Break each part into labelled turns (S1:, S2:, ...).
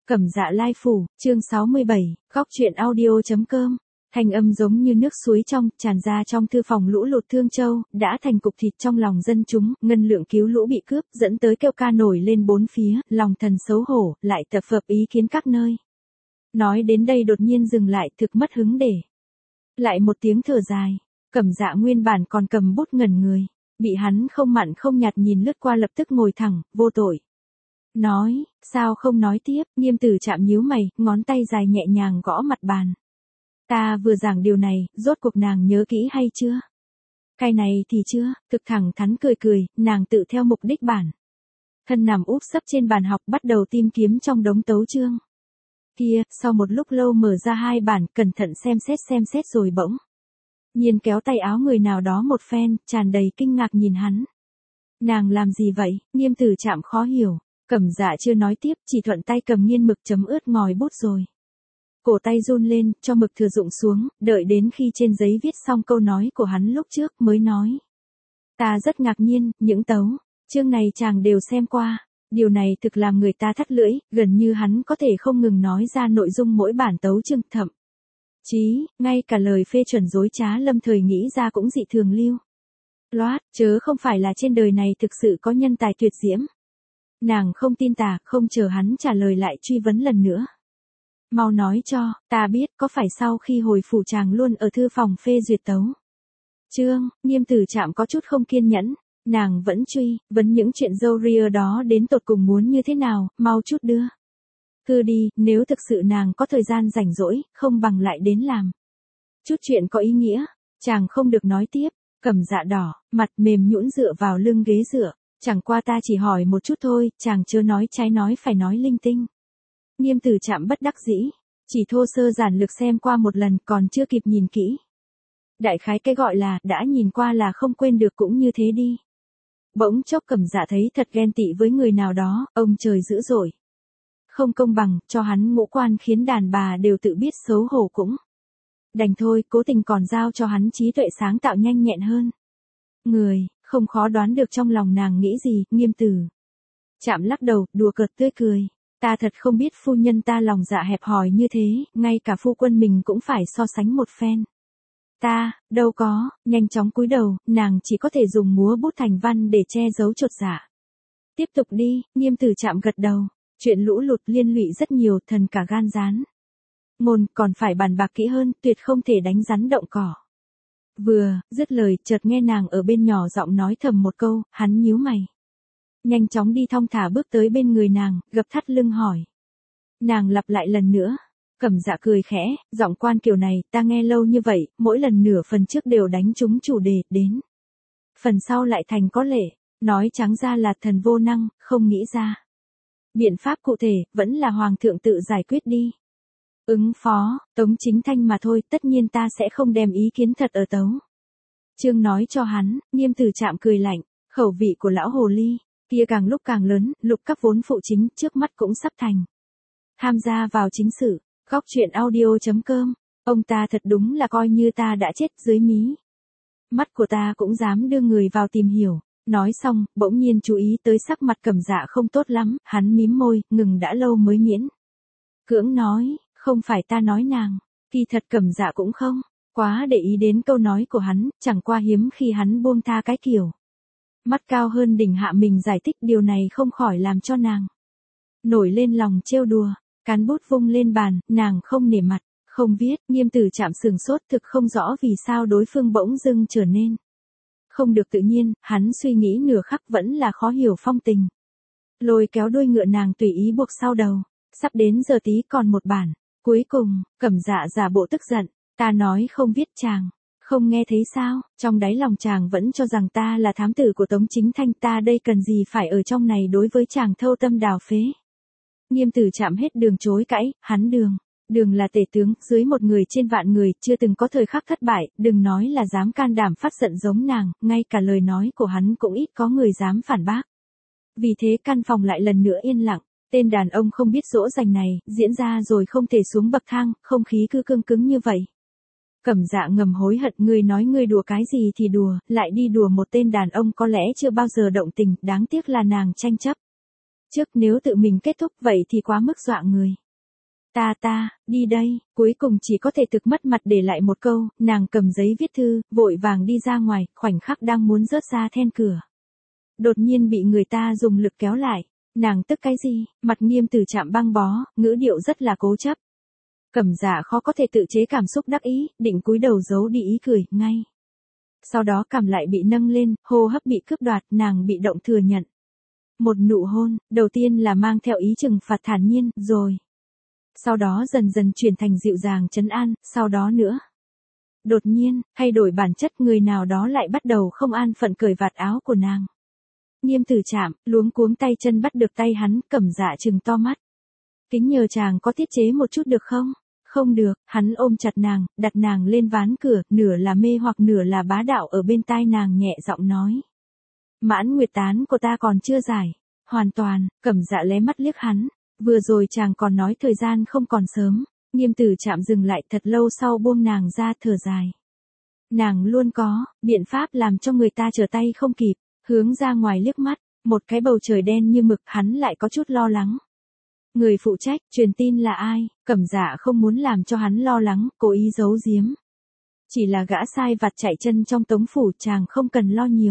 S1: Cẩm Dạ Lai Phủ, chương 67, góc truyện audio.com. Thanh âm giống như nước suối trong, tràn ra trong thư phòng lũ lụt Thương Châu, đã thành cục thịt trong lòng dân chúng, ngân lượng cứu lũ bị cướp, dẫn tới kêu ca nổi lên bốn phía, lòng thần xấu hổ, lại tập hợp ý kiến các nơi. Nói đến đây đột nhiên dừng lại, thực mất hứng để. Lại một tiếng thở dài, Cẩm Dạ nguyên bản còn cầm bút ngẩn người, bị hắn không mặn không nhạt nhìn lướt qua lập tức ngồi thẳng, vô tội. Nói, sao không nói tiếp, Nghiêm Tử Trạm nhíu mày, ngón tay dài nhẹ nhàng gõ mặt bàn. Ta vừa giảng điều này, rốt cuộc nàng nhớ kỹ hay chưa? Cái này thì chưa, thực thẳng thắn cười cười, nàng tự theo mục đích bản. Thân nằm úp sấp trên bàn học bắt đầu tìm kiếm trong đống tấu chương. Kia, sau một lúc lâu mở ra hai bản, cẩn thận xem xét rồi bỗng nhiên kéo tay áo người nào đó một phen, tràn đầy kinh ngạc nhìn hắn. Nàng làm gì vậy? Nghiêm Tử Trạm khó hiểu. Cẩm Dạ chưa nói tiếp, chỉ thuận tay cầm nghiên mực chấm ướt ngòi bút rồi. Cổ tay run lên, cho mực thừa rụng xuống, đợi đến khi trên giấy viết xong câu nói của hắn lúc trước mới nói. Ta rất ngạc nhiên, những tấu chương này chàng đều xem qua. Điều này thực làm người ta thắt lưỡi, gần như hắn có thể không ngừng nói ra nội dung mỗi bản tấu chương, thậm chí, ngay cả lời phê chuẩn dối trá lâm thời nghĩ ra cũng dị thường lưu loát, chớ không phải là trên đời này thực sự có nhân tài tuyệt diễm. Nàng không tin tà, không chờ hắn trả lời lại truy vấn lần nữa. Mau nói cho, ta biết có phải sau khi hồi phủ chàng luôn ở thư phòng phê duyệt tấu chương. Nghiêm Tử Trạm có chút không kiên nhẫn, nàng vẫn truy vấn những chuyện râu ria đó đến tột cùng muốn như thế nào, mau chút đưa thư đi, nếu thực sự nàng có thời gian rảnh rỗi, không bằng lại đến làm chút chuyện có ý nghĩa. Chàng không được nói tiếp. Cẩm Dạ đỏ mặt, mềm nhũn dựa vào lưng ghế dựa. Chẳng qua ta chỉ hỏi một chút thôi, chàng chớ nói trái nói phải nói linh tinh. Nghiêm Tử Trạm bất đắc dĩ, chỉ thô sơ giản lược xem qua một lần, còn chưa kịp nhìn kỹ. Đại khái cái gọi là, đã nhìn qua là không quên được cũng như thế đi. Bỗng chốc Cẩm Dạ thấy thật ghen tị với người nào đó, ông trời dữ dội. Không công bằng, cho hắn ngũ quan khiến đàn bà đều tự biết xấu hổ cũng đành thôi, cố tình còn giao cho hắn trí tuệ sáng tạo nhanh nhẹn hơn người. Không khó đoán được trong lòng nàng nghĩ gì. Nghiêm Tử Trạm lắc đầu, đùa cợt tươi cười. Ta thật không biết phu nhân ta lòng dạ hẹp hòi như thế, ngay cả phu quân mình cũng phải so sánh một phen. Ta, đâu có, nhanh chóng cúi đầu, nàng chỉ có thể dùng múa bút thành văn để che giấu chột dạ. Tiếp tục đi. Nghiêm Tử Trạm gật đầu. Chuyện lũ lụt liên lụy rất nhiều, thần cả gan rán ngôn, còn phải bàn bạc kỹ hơn, tuyệt không thể đánh rắn động cỏ. Vừa dứt lời, chợt nghe nàng ở bên nhỏ giọng nói thầm một câu, hắn nhíu mày. Nhanh chóng đi thong thả bước tới bên người nàng, gập thắt lưng hỏi. Nàng lặp lại lần nữa. Cẩm Dạ cười khẽ, giọng quan kiểu này, ta nghe lâu như vậy, mỗi lần nửa phần trước đều đánh trúng chủ đề, đến phần sau lại thành có lệ. Nói trắng ra là thần vô năng, không nghĩ ra biện pháp cụ thể, vẫn là hoàng thượng tự giải quyết đi. Ứng phó, Tống Chính Thanh mà thôi, tất nhiên ta sẽ không đem ý kiến thật ở tấu chương nói cho hắn. Nghiêm Tử Trạm cười lạnh, khẩu vị của lão hồ ly kia càng lúc càng lớn, lục các vốn phụ chính trước mắt cũng sắp thành tham gia vào chính sự. Góc truyện audio.com. Ông ta thật đúng là coi như ta đã chết dưới mí mắt của ta cũng dám đưa người vào tìm hiểu. Nói xong, bỗng nhiên chú ý tới sắc mặt Cẩm Dạ không tốt lắm, hắn mím môi, ngừng đã lâu mới miễn cưỡng nói, không phải ta nói nàng. Kỳ thật Cẩm Dạ cũng không quá để ý đến câu nói của hắn, chẳng qua hiếm khi hắn buông tha cái kiểu mắt cao hơn đỉnh hạ mình giải thích, điều này không khỏi làm cho nàng nổi lên lòng trêu đùa. Cán bút vung lên bàn, nàng không nể mặt, không viết. Nghiêm Tử Trạm sừng sốt, thực không rõ vì sao đối phương bỗng dưng trở nên không được tự nhiên. Hắn suy nghĩ nửa khắc vẫn là khó hiểu phong tình. Lôi kéo đuôi ngựa nàng tùy ý buộc sau đầu. Sắp đến giờ tí còn một bản. Cuối cùng, Cẩm Dạ giả bộ tức giận. Ta nói không viết chàng không nghe thấy sao? Trong đáy lòng chàng vẫn cho rằng ta là thám tử của Tống Chính Thanh, ta đây cần gì phải ở trong này đối với chàng thâu tâm đào phế. Nghiêm Tử Trạm hết đường chối cãi, hắn đường là tể tướng, dưới một người trên vạn người, chưa từng có thời khắc thất bại, đừng nói là dám can đảm phát giận giống nàng, ngay cả lời nói của hắn cũng ít có người dám phản bác. Vì thế căn phòng lại lần nữa yên lặng. Tên đàn ông không biết dỗ dành này, diễn ra rồi không thể xuống bậc thang, không khí cứ cương cứng như vậy. Cẩm Dạ ngầm hối hận, ngươi nói ngươi đùa cái gì thì đùa, lại đi đùa một tên đàn ông có lẽ chưa bao giờ động tình, đáng tiếc là nàng tranh chấp. Trước nếu tự mình kết thúc vậy thì quá mức dọa người. Ta, đi đây, cuối cùng chỉ có thể thực mất mặt để lại một câu, nàng cầm giấy viết thư, vội vàng đi ra ngoài, khoảnh khắc đang muốn rớt ra then cửa. Đột nhiên bị người ta dùng lực kéo lại, nàng tức cái gì, mặt Nghiêm Tử Trạm băng bó, ngữ điệu rất là cố chấp. Cẩm Dạ khó có thể tự chế cảm xúc đắc ý, định cúi đầu giấu đi ý cười, ngay. Sau đó cằm lại bị nâng lên, hô hấp bị cướp đoạt, nàng bị động thừa nhận. Một nụ hôn, đầu tiên là mang theo ý trừng phạt thản nhiên, rồi. Sau đó dần dần chuyển thành dịu dàng trấn an, sau đó nữa. Đột nhiên, thay đổi bản chất người nào đó lại bắt đầu không an phận cởi vạt áo của nàng. Nghiêm Tử Trạm, luống cuống tay chân bắt được tay hắn, Cẩm Dạ trừng to mắt. Kính nhờ chàng có tiết chế một chút được không? Không được, hắn ôm chặt nàng, đặt nàng lên ván cửa, nửa là mê hoặc nửa là bá đạo ở bên tai nàng nhẹ giọng nói. Mãn nguyệt tán của ta còn chưa giải. Hoàn toàn, Cẩm Dạ lé mắt liếc hắn. Vừa rồi chàng còn nói thời gian không còn sớm. Nghiêm Tử Trạm dừng lại thật lâu sau buông nàng ra thở dài. Nàng luôn có biện pháp làm cho người ta trở tay không kịp. Hướng ra ngoài liếc mắt, một cái bầu trời đen như mực, hắn lại có chút lo lắng. Người phụ trách, truyền tin là ai? Cẩm Dạ không muốn làm cho hắn lo lắng, cố ý giấu giếm. Chỉ là gã sai vặt chạy chân trong Tống phủ, chàng không cần lo nhiều.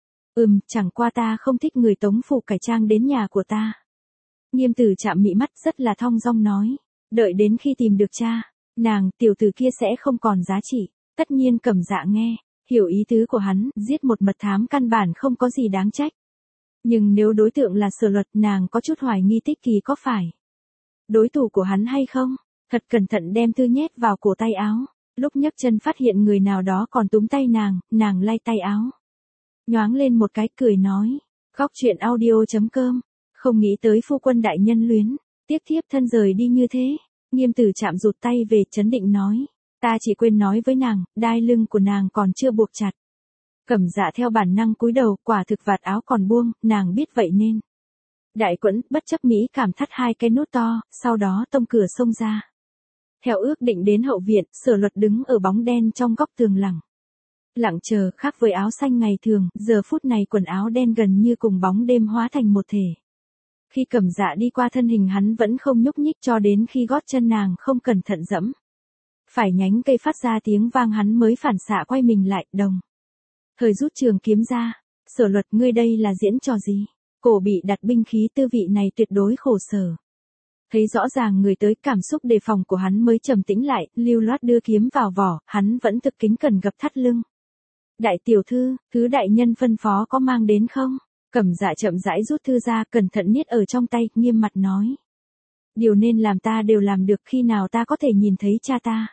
S1: Chẳng qua ta không thích người Tống phủ cải trang đến nhà của ta. Nghiêm Tử Trạm mị mắt rất là thong dong nói. Đợi đến khi tìm được cha, nàng, tiểu tử kia sẽ không còn giá trị. Tất nhiên Cẩm Dạ nghe, hiểu ý tứ của hắn, giết một mật thám căn bản không có gì đáng trách. Nhưng nếu đối tượng là Sở Luật, nàng có chút hoài nghi Tích Kỳ có phải đối thủ của hắn hay không. Thật cẩn thận đem thư nhét vào cổ tay áo. Lúc nhấc chân phát hiện người nào đó còn túm tay nàng lay tay áo. Nhoáng lên một cái cười nói. Góc truyện audio.com. Không nghĩ tới phu quân đại nhân luyến. Tiếp thiếp thân rời đi như thế. Nghiêm Tử Trạm rụt tay về trấn định nói. Ta chỉ quên nói với nàng, đai lưng của nàng còn chưa buộc chặt. Cẩm Dạ theo bản năng cúi đầu, quả thực vạt áo còn buông, nàng biết vậy nên. Đại Quẫn, bất chấp mỹ cảm thắt hai cái nút to, sau đó tông cửa xông ra. Theo ước định đến hậu viện, Sở Luật đứng ở bóng đen trong góc tường lặng chờ, khác với áo xanh ngày thường, giờ phút này quần áo đen gần như cùng bóng đêm hóa thành một thể. Khi Cẩm Dạ đi qua thân hình hắn vẫn không nhúc nhích cho đến khi gót chân nàng không cẩn thận dẫm. Phải nhánh cây phát ra tiếng vang hắn mới phản xạ quay mình lại, đồng. Thời rút trường kiếm ra. Sở Luật, ngươi đây là diễn trò gì? Cổ bị đặt binh khí, tư vị này tuyệt đối khổ sở. Thấy rõ ràng người tới, cảm xúc đề phòng của hắn mới trầm tĩnh lại, lưu loát đưa kiếm vào vỏ, hắn vẫn thực kính cẩn gập thắt lưng. Đại tiểu thư, thứ đại nhân phân phó có mang đến không? Cẩm Dạ chậm rãi rút thư ra, cẩn thận niết ở trong tay, nghiêm mặt nói. Điều nên làm ta đều làm được, khi nào ta có thể nhìn thấy cha ta?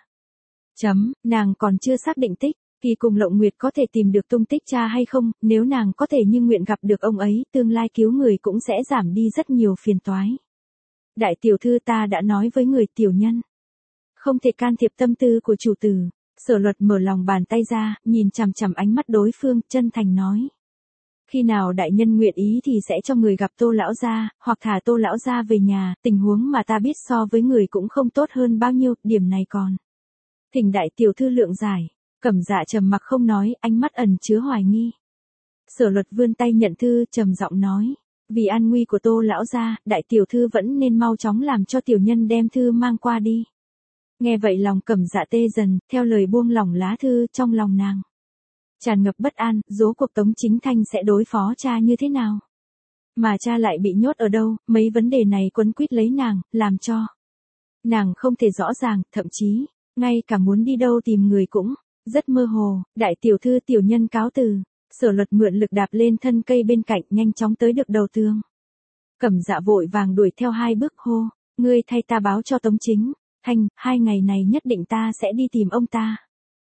S1: Nàng còn chưa xác định Tích Kỳ cùng Lộng Nguyệt có thể tìm được tung tích cha hay không, nếu nàng có thể như nguyện gặp được ông ấy, tương lai cứu người cũng sẽ giảm đi rất nhiều phiền toái. Đại tiểu thư, ta đã nói với người, tiểu nhân không thể can thiệp tâm tư của chủ tử. Sở Luật mở lòng bàn tay ra, nhìn chằm chằm ánh mắt đối phương, chân thành nói. Khi nào đại nhân nguyện ý thì sẽ cho người gặp Tô lão gia, hoặc thả Tô lão gia về nhà, tình huống mà ta biết so với người cũng không tốt hơn bao nhiêu, điểm này còn. Thỉnh đại tiểu thư lượng giải. Cẩm Dạ trầm mặc không nói, ánh mắt ẩn chứa hoài nghi. Sở Luật vươn tay nhận thư, trầm giọng nói. Vì an nguy của Tô lão gia, đại tiểu thư vẫn nên mau chóng làm cho tiểu nhân đem thư mang qua đi. Nghe vậy lòng Cẩm Dạ tê dần, theo lời buông lỏng lá thư, trong lòng nàng tràn ngập bất an, rốt cuộc Tống Chính Thanh sẽ đối phó cha như thế nào? Mà cha lại bị nhốt ở đâu? Mấy vấn đề này quấn quýt lấy nàng, làm cho nàng không thể rõ ràng, thậm chí ngay cả muốn đi đâu tìm người cũng rất mơ hồ. Đại tiểu thư, tiểu nhân cáo từ. Sở Luật mượn lực đạp lên thân cây bên cạnh, nhanh chóng tới được đầu tường. Cẩm Dạ vội vàng đuổi theo 2 bước, hô. Ngươi thay ta báo cho Tống Chính Thanh, 2 ngày này nhất định ta sẽ đi tìm ông ta.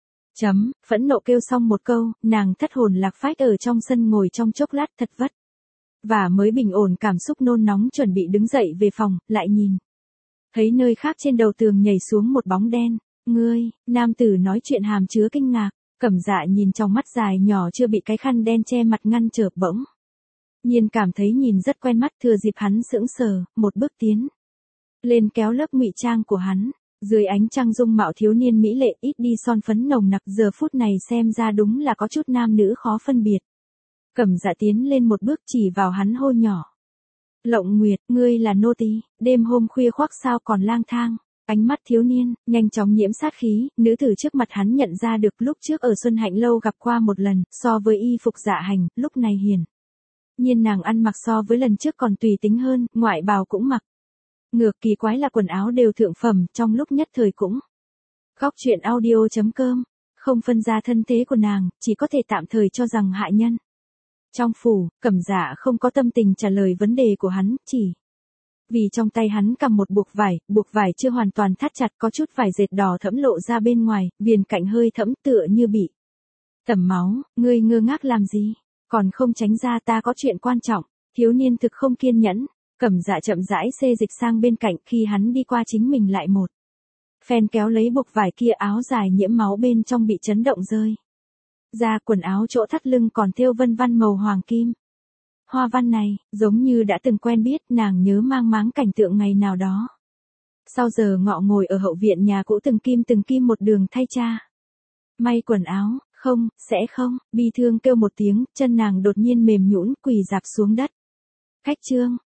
S1: Phẫn nộ kêu xong một câu, nàng thất hồn lạc phách ở trong sân ngồi trong chốc lát thật vất. Và mới bình ổn cảm xúc nôn nóng chuẩn bị đứng dậy về phòng, lại nhìn. Thấy nơi khác trên đầu tường nhảy xuống một bóng đen. Ngươi, nam tử nói chuyện hàm chứa kinh ngạc. Cẩm Dạ nhìn trong mắt dài nhỏ chưa bị cái khăn đen che mặt ngăn trở, bỗng nhiên cảm thấy nhìn rất quen mắt, thừa dịp hắn sững sờ, một bước tiến lên kéo lớp ngụy trang của hắn. Dưới ánh trăng dung mạo thiếu niên mỹ lệ, ít đi son phấn nồng nặc, giờ phút này xem ra đúng là có chút nam nữ khó phân biệt. Cẩm Dạ tiến lên một bước, chỉ vào hắn hô nhỏ. Lộng Nguyệt, ngươi là nô tỳ, đêm hôm khuya khoác sao còn lang thang. Ánh mắt thiếu niên, nhanh chóng nhiễm sát khí, nữ tử trước mặt hắn nhận ra được lúc trước ở Xuân Hạnh Lâu gặp qua một lần, so với y phục dạ hành, lúc này hiển nhiên nàng ăn mặc so với lần trước còn tùy tính hơn, ngoại bào cũng mặc. Ngược kỳ quái là quần áo đều thượng phẩm, trong lúc nhất thời cũng. Góc truyện audio.com, không phân ra thân thế của nàng, chỉ có thể tạm thời cho rằng hạ nhân. Trong phủ, Cẩm Dạ không có tâm tình trả lời vấn đề của hắn, chỉ vì trong tay hắn cầm một buộc vải chưa hoàn toàn thắt chặt, có chút vải dệt đỏ thẫm lộ ra bên ngoài, viền cạnh hơi thẫm tựa như bị tẩm máu. Ngươi ngơ ngác làm gì, còn không tránh ra, ta có chuyện quan trọng. Thiếu niên thực không kiên nhẫn, Cẩm Dạ chậm rãi xê dịch sang bên cạnh, khi hắn đi qua chính mình lại một phen kéo lấy buộc vải kia, áo dài nhiễm máu bên trong bị chấn động rơi ra, quần áo chỗ thắt lưng còn thêu vân văn màu hoàng kim. Hoa văn này, giống như đã từng quen biết, nàng nhớ mang máng cảnh tượng ngày nào đó. Sau giờ ngọ ngồi ở hậu viện nhà cũ, từng kim một đường thay cha may quần áo. Không, sẽ không, bi thương kêu một tiếng, chân nàng đột nhiên mềm nhũn, quỳ rạp xuống đất. Khách trương,